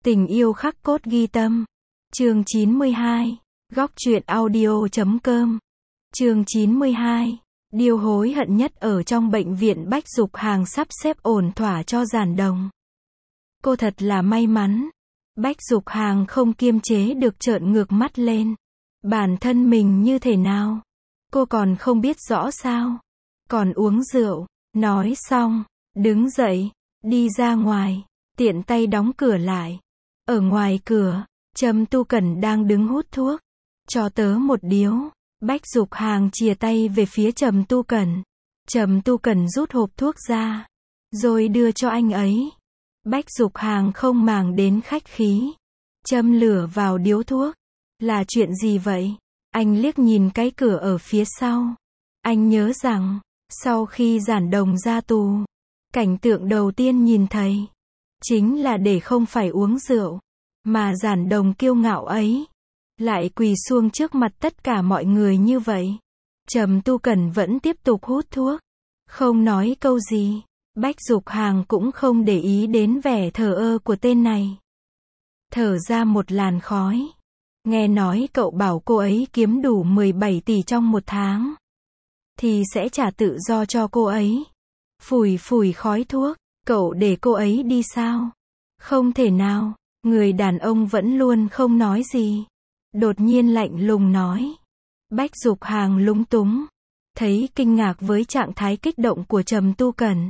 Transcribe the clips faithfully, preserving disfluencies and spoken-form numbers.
Tình yêu khắc cốt ghi tâm. Chương chín mươi hai. Góc truyện audio chấm com. Chương chín mươi hai. Điều hối hận nhất ở trong bệnh viện Bách Dục Hàng sắp xếp ổn thỏa cho Giản Đồng. Cô thật là may mắn. Bách Dục Hàng không kiềm chế được trợn ngược mắt lên. Bản thân mình như thế nào? Cô còn không biết rõ sao? Còn uống rượu. Nói xong, đứng dậy, đi ra ngoài, tiện tay đóng cửa lại. Ở ngoài cửa, Trầm Tu Cẩn đang đứng hút thuốc. Cho tớ một điếu. Bách Dục Hàng chìa tay về phía Trầm Tu Cẩn. Trầm Tu Cẩn rút hộp thuốc ra, rồi đưa cho anh ấy. Bách Dục Hàng không màng đến khách khí, châm lửa vào điếu thuốc. Là chuyện gì vậy? Anh liếc nhìn cái cửa ở phía sau. Anh nhớ rằng, sau khi Giản Đồng ra tù, cảnh tượng đầu tiên nhìn thấy chính là để không phải uống rượu, mà Giản Đồng kiêu ngạo ấy lại quỳ xuống trước mặt tất cả mọi người như vậy. Trầm Tu Cẩn vẫn tiếp tục hút thuốc, không nói câu gì. Bách Dục Hàng cũng không để ý đến vẻ thờ ơ của tên này. Thở ra một làn khói. Nghe nói cậu bảo cô ấy kiếm đủ mười bảy tỷ trong một tháng, thì sẽ trả tự do cho cô ấy. Phủi phủi khói thuốc. Cậu để cô ấy đi sao? Không thể nào. Người đàn ông vẫn luôn không nói gì. Đột nhiên lạnh lùng nói. Bách Dục Hàng lúng túng, thấy kinh ngạc với trạng thái kích động của Trầm Tu Cẩn.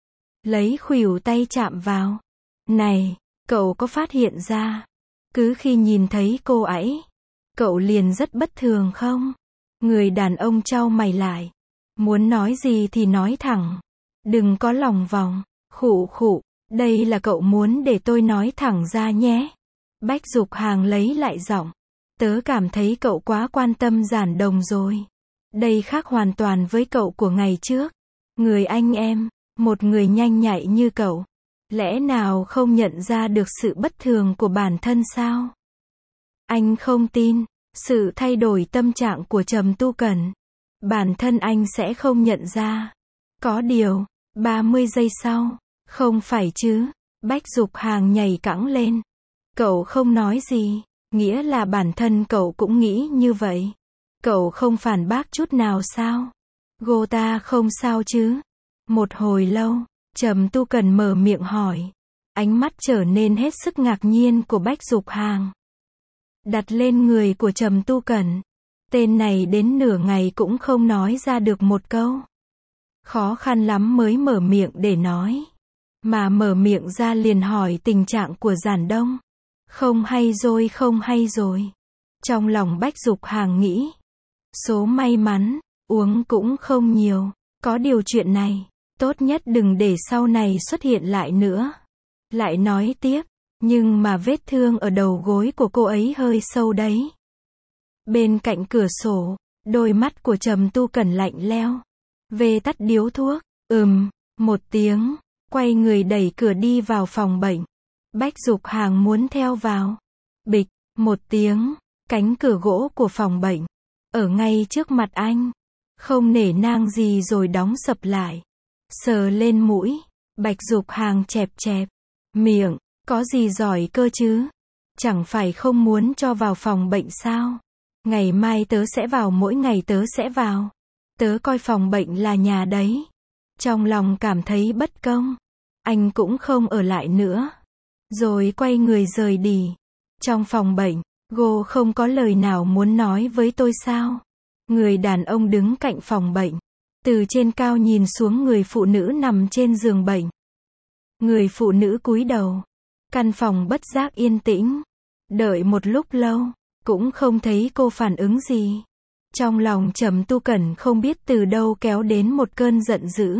Lấy khuỷu tay chạm vào. Này, cậu có phát hiện ra, cứ khi nhìn thấy cô ấy, cậu liền rất bất thường không? Người đàn ông chau mày lại. Muốn nói gì thì nói thẳng. Đừng có lòng vòng. Khụ khụ, đây là cậu muốn để tôi nói thẳng ra nhé. Bách Dục Hàng lấy lại giọng. Tớ cảm thấy cậu quá quan tâm Giản Đồng rồi. Đây khác hoàn toàn với cậu của ngày trước. Người anh em, một người nhanh nhạy như cậu, lẽ nào không nhận ra được sự bất thường của bản thân sao? Anh không tin sự thay đổi tâm trạng của Trầm Tu Cẩn. Bản thân anh sẽ không nhận ra. Có điều, ba mươi giây sau, không phải chứ? Bách Dục Hàng nhảy cẫng lên. Cậu không nói gì, nghĩa là bản thân cậu cũng nghĩ như vậy. Cậu không phản bác chút nào sao? Cô ta không sao chứ? Một hồi lâu, Trầm Tu Cẩn mở miệng hỏi. Ánh mắt trở nên hết sức ngạc nhiên của Bách Dục Hàng đặt lên người của Trầm Tu Cẩn. Tên này đến nửa ngày cũng không nói ra được một câu. Khó khăn lắm mới mở miệng để nói. Mà mở miệng ra liền hỏi tình trạng của Giản Đông. Không hay rồi, không hay rồi. Trong lòng Bách Dục Hàng nghĩ. Số may mắn, uống cũng không nhiều. Có điều chuyện này, tốt nhất đừng để sau này xuất hiện lại nữa. Lại nói tiếp. Nhưng mà vết thương ở đầu gối của cô ấy hơi sâu đấy. Bên cạnh cửa sổ, đôi mắt của Trầm Tu Cẩn lạnh lẽo. Về tắt điếu thuốc. Ừm, một tiếng, quay người đẩy cửa đi vào phòng bệnh. Bách Dục Hàng muốn theo vào. Bịch, một tiếng, cánh cửa gỗ của phòng bệnh, ở ngay trước mặt anh, không nể nang gì rồi đóng sập lại. Sờ lên mũi, Bách Dục Hàng chẹp chẹp miệng. Có gì giỏi cơ chứ? Chẳng phải không muốn cho vào phòng bệnh sao? Ngày mai tớ sẽ vào, mỗi ngày tớ sẽ vào. Tớ coi phòng bệnh là nhà đấy. Trong lòng cảm thấy bất công, anh cũng không ở lại nữa. Rồi quay người rời đi. Trong phòng bệnh, cô không có lời nào muốn nói với tôi sao? Người đàn ông đứng cạnh phòng bệnh, từ trên cao nhìn xuống người phụ nữ nằm trên giường bệnh. Người phụ nữ cúi đầu. Căn phòng bất giác yên tĩnh. Đợi một lúc lâu, cũng không thấy cô phản ứng gì. Trong lòng Trầm Tu Cẩn không biết từ đâu kéo đến một cơn giận dữ.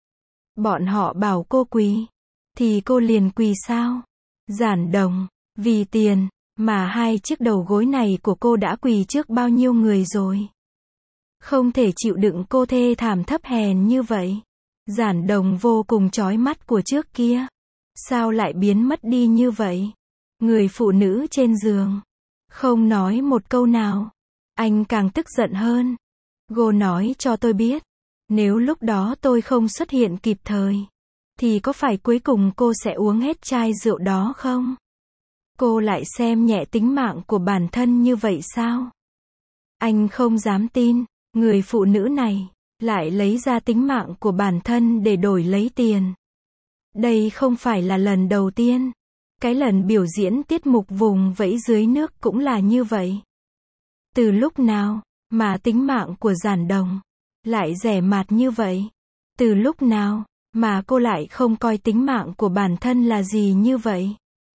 Bọn họ bảo cô quỳ, thì cô liền quỳ sao? Giản Đồng, vì tiền, mà hai chiếc đầu gối này của cô đã quỳ trước bao nhiêu người rồi. Không thể chịu đựng cô thê thảm thấp hèn như vậy. Giản Đồng vô cùng chói mắt của trước kia, sao lại biến mất đi như vậy? Người phụ nữ trên giường không nói một câu nào. Anh càng tức giận hơn. Cô nói cho tôi biết, nếu lúc đó tôi không xuất hiện kịp thời, thì có phải cuối cùng cô sẽ uống hết chai rượu đó không? Cô lại xem nhẹ tính mạng của bản thân như vậy sao? Anh không dám tin, người phụ nữ này lại lấy ra tính mạng của bản thân để đổi lấy tiền. Đây không phải là lần đầu tiên. Cái lần biểu diễn tiết mục vùng vẫy dưới nước cũng là như vậy. Từ lúc nào mà tính mạng của Giản Đồng lại rẻ mạt như vậy? Từ lúc nào mà cô lại không coi tính mạng của bản thân là gì như vậy?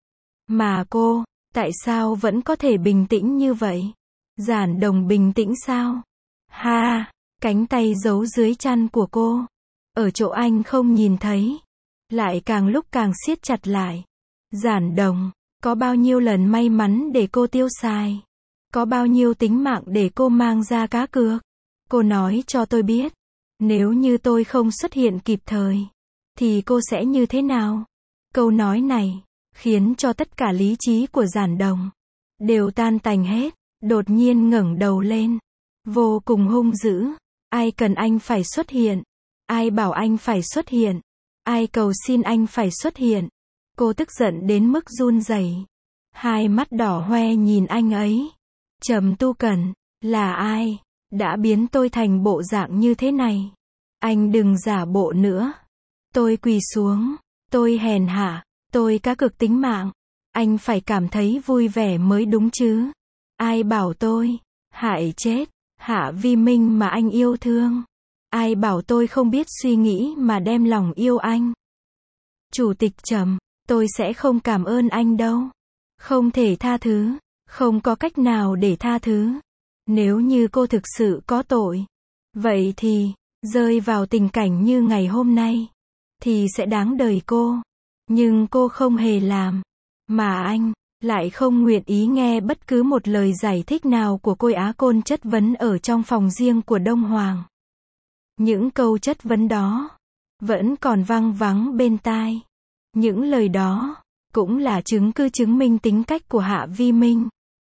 Mà cô, tại sao vẫn có thể bình tĩnh như vậy? Giản Đồng bình tĩnh sao? Ha, cánh tay giấu dưới chăn của cô, ở chỗ anh không nhìn thấy, lại càng lúc càng siết chặt lại. Giản Đồng, có bao nhiêu lần may mắn để cô tiêu xài? Có bao nhiêu tính mạng để cô mang ra cá cược? Cô nói cho tôi biết, nếu như tôi không xuất hiện kịp thời, thì cô sẽ như thế nào? Câu nói này khiến cho tất cả lý trí của Giản Đồng đều tan tành hết. Đột nhiên ngẩng đầu lên, vô cùng hung dữ. Ai cần anh phải xuất hiện? Ai bảo anh phải xuất hiện? Ai cầu xin anh phải xuất hiện? Cô tức giận đến mức run rẩy, hai mắt đỏ hoe nhìn anh ấy. Trầm Tu Cẩn, là ai đã biến tôi thành bộ dạng như thế này? Anh đừng giả bộ nữa. Tôi quỳ xuống, tôi hèn hạ, tôi cá cược tính mạng. Anh phải cảm thấy vui vẻ mới đúng chứ. Ai bảo tôi hại chết Hạ Vi Minh mà anh yêu thương? Ai bảo tôi không biết suy nghĩ mà đem lòng yêu anh? Chủ tịch Trầm, tôi sẽ không cảm ơn anh đâu. Không thể tha thứ, không có cách nào để tha thứ. Nếu như cô thực sự có tội, vậy thì, rơi vào tình cảnh như ngày hôm nay, thì sẽ đáng đời cô. Nhưng cô không hề làm, mà anh lại không nguyện ý nghe bất cứ một lời giải thích nào của cô. Á Côn chất vấn ở trong phòng riêng của Đông Hoàng. Những câu chất vấn đó vẫn còn vang vắng bên tai. Những lời đó cũng là chứng cứ chứng minh tính cách của Hạ Vi Minh.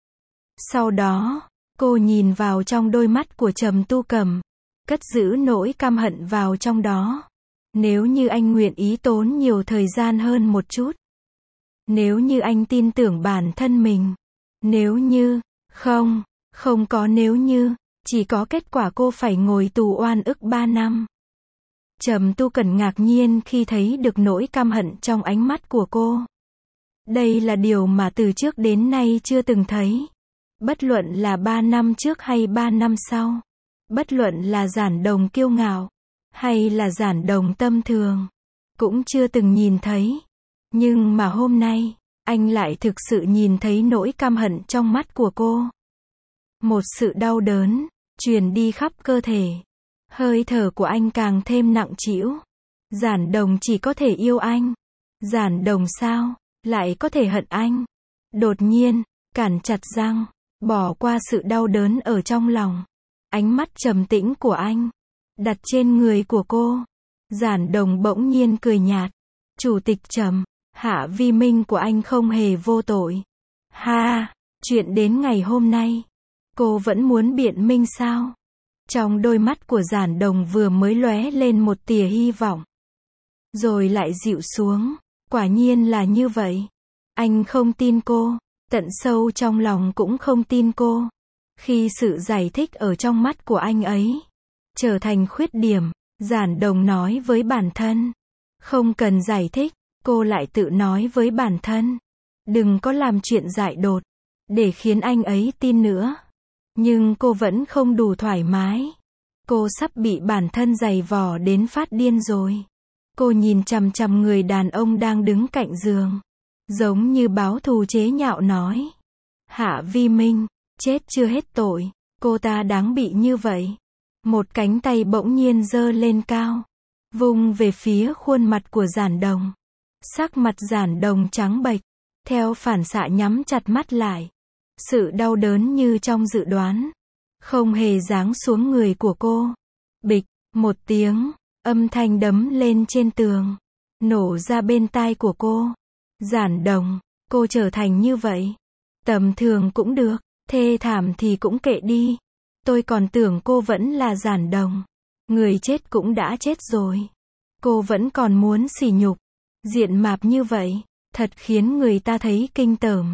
Sau đó, cô nhìn vào trong đôi mắt của Trầm Tu Cẩm, cất giữ nỗi căm hận vào trong đó. Nếu như anh nguyện ý tốn nhiều thời gian hơn một chút, nếu như anh tin tưởng bản thân mình, nếu như, không, không có nếu như, chỉ có kết quả cô phải ngồi tù oan ức ba năm. Trầm Tu Cẩn ngạc nhiên khi thấy được nỗi căm hận trong ánh mắt của cô. Đây là điều mà từ trước đến nay chưa từng thấy. Bất luận là ba năm trước hay ba năm sau, bất luận là Giản Đồng kiêu ngạo, hay là Giản Đồng tâm thường, cũng chưa từng nhìn thấy. Nhưng mà hôm nay, anh lại thực sự nhìn thấy nỗi căm hận trong mắt của cô. Một sự đau đớn truyền đi khắp cơ thể. Hơi thở của anh càng thêm nặng trĩu. Giản Đồng chỉ có thể yêu anh. Giản Đồng sao lại có thể hận anh? Đột nhiên, cản chặt răng, bỏ qua sự đau đớn ở trong lòng. Ánh mắt trầm tĩnh của anh đặt trên người của cô. Giản Đồng bỗng nhiên cười nhạt. Chủ tịch Trầm, Hạ Vi Minh của anh không hề vô tội. Ha, chuyện đến ngày hôm nay, cô vẫn muốn biện minh sao? Trong đôi mắt của Giản Đồng vừa mới lóe lên một tia hy vọng, rồi lại dịu xuống. Quả nhiên là như vậy. Anh không tin cô, tận sâu trong lòng cũng không tin cô. Khi sự giải thích ở trong mắt của anh ấy trở thành khuyết điểm, Giản Đồng nói với bản thân, không cần giải thích. Cô lại tự nói với bản thân, đừng có làm chuyện dại dột, để khiến anh ấy tin nữa. Nhưng cô vẫn không đủ thoải mái. Cô sắp bị bản thân giày vò đến phát điên rồi. Cô nhìn chằm chằm người đàn ông đang đứng cạnh giường, giống như báo thù chế nhạo nói. Hạ Vi Minh, chết chưa hết tội, cô ta đáng bị như vậy. Một cánh tay bỗng nhiên giơ lên cao, vung về phía khuôn mặt của Giản Đồng. Sắc mặt Giản Đồng trắng bệch, theo phản xạ nhắm chặt mắt lại. Sự đau đớn như trong dự đoán, không hề giáng xuống người của cô. Bịch, một tiếng, âm thanh đấm lên trên tường, nổ ra bên tai của cô. Giản Đồng, cô trở thành như vậy. Tầm thường cũng được, thê thảm thì cũng kệ đi. Tôi còn tưởng cô vẫn là Giản Đồng. Người chết cũng đã chết rồi. Cô vẫn còn muốn sỉ nhục. Diện mạp như vậy, thật khiến người ta thấy kinh tởm.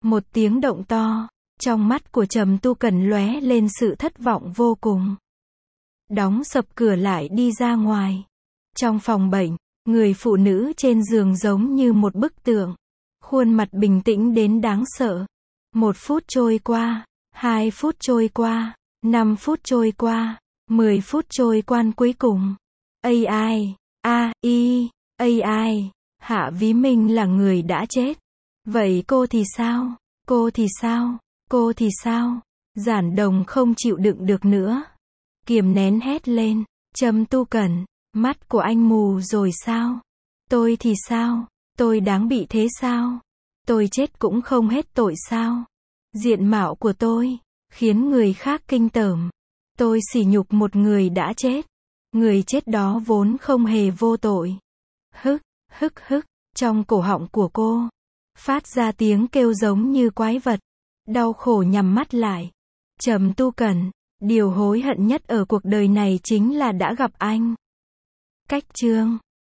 Một tiếng động to, trong mắt của Trầm Tu Cẩn lóe lên sự thất vọng vô cùng. Đóng sập cửa lại đi ra ngoài. Trong phòng bệnh, người phụ nữ trên giường giống như một bức tượng. Khuôn mặt bình tĩnh đến đáng sợ. Một phút trôi qua, hai phút trôi qua, năm phút trôi qua, mười phút trôi qua cuối cùng. a i, a i, a i, Hạ Ví Minh là người đã chết. Vậy cô thì sao? Cô thì sao? Cô thì sao? Giản Đồng không chịu đựng được nữa. Kiềm nén hét lên. Trầm Tu Cẩn, mắt của anh mù rồi sao? Tôi thì sao? Tôi đáng bị thế sao? Tôi chết cũng không hết tội sao? Diện mạo của tôi khiến người khác kinh tởm. Tôi sỉ nhục một người đã chết. Người chết đó vốn không hề vô tội. Hức, hức hức, trong cổ họng của cô phát ra tiếng kêu giống như quái vật. Đau khổ nhắm mắt lại. Trầm Tu Cẩn, điều hối hận nhất ở cuộc đời này chính là đã gặp anh. Cách chương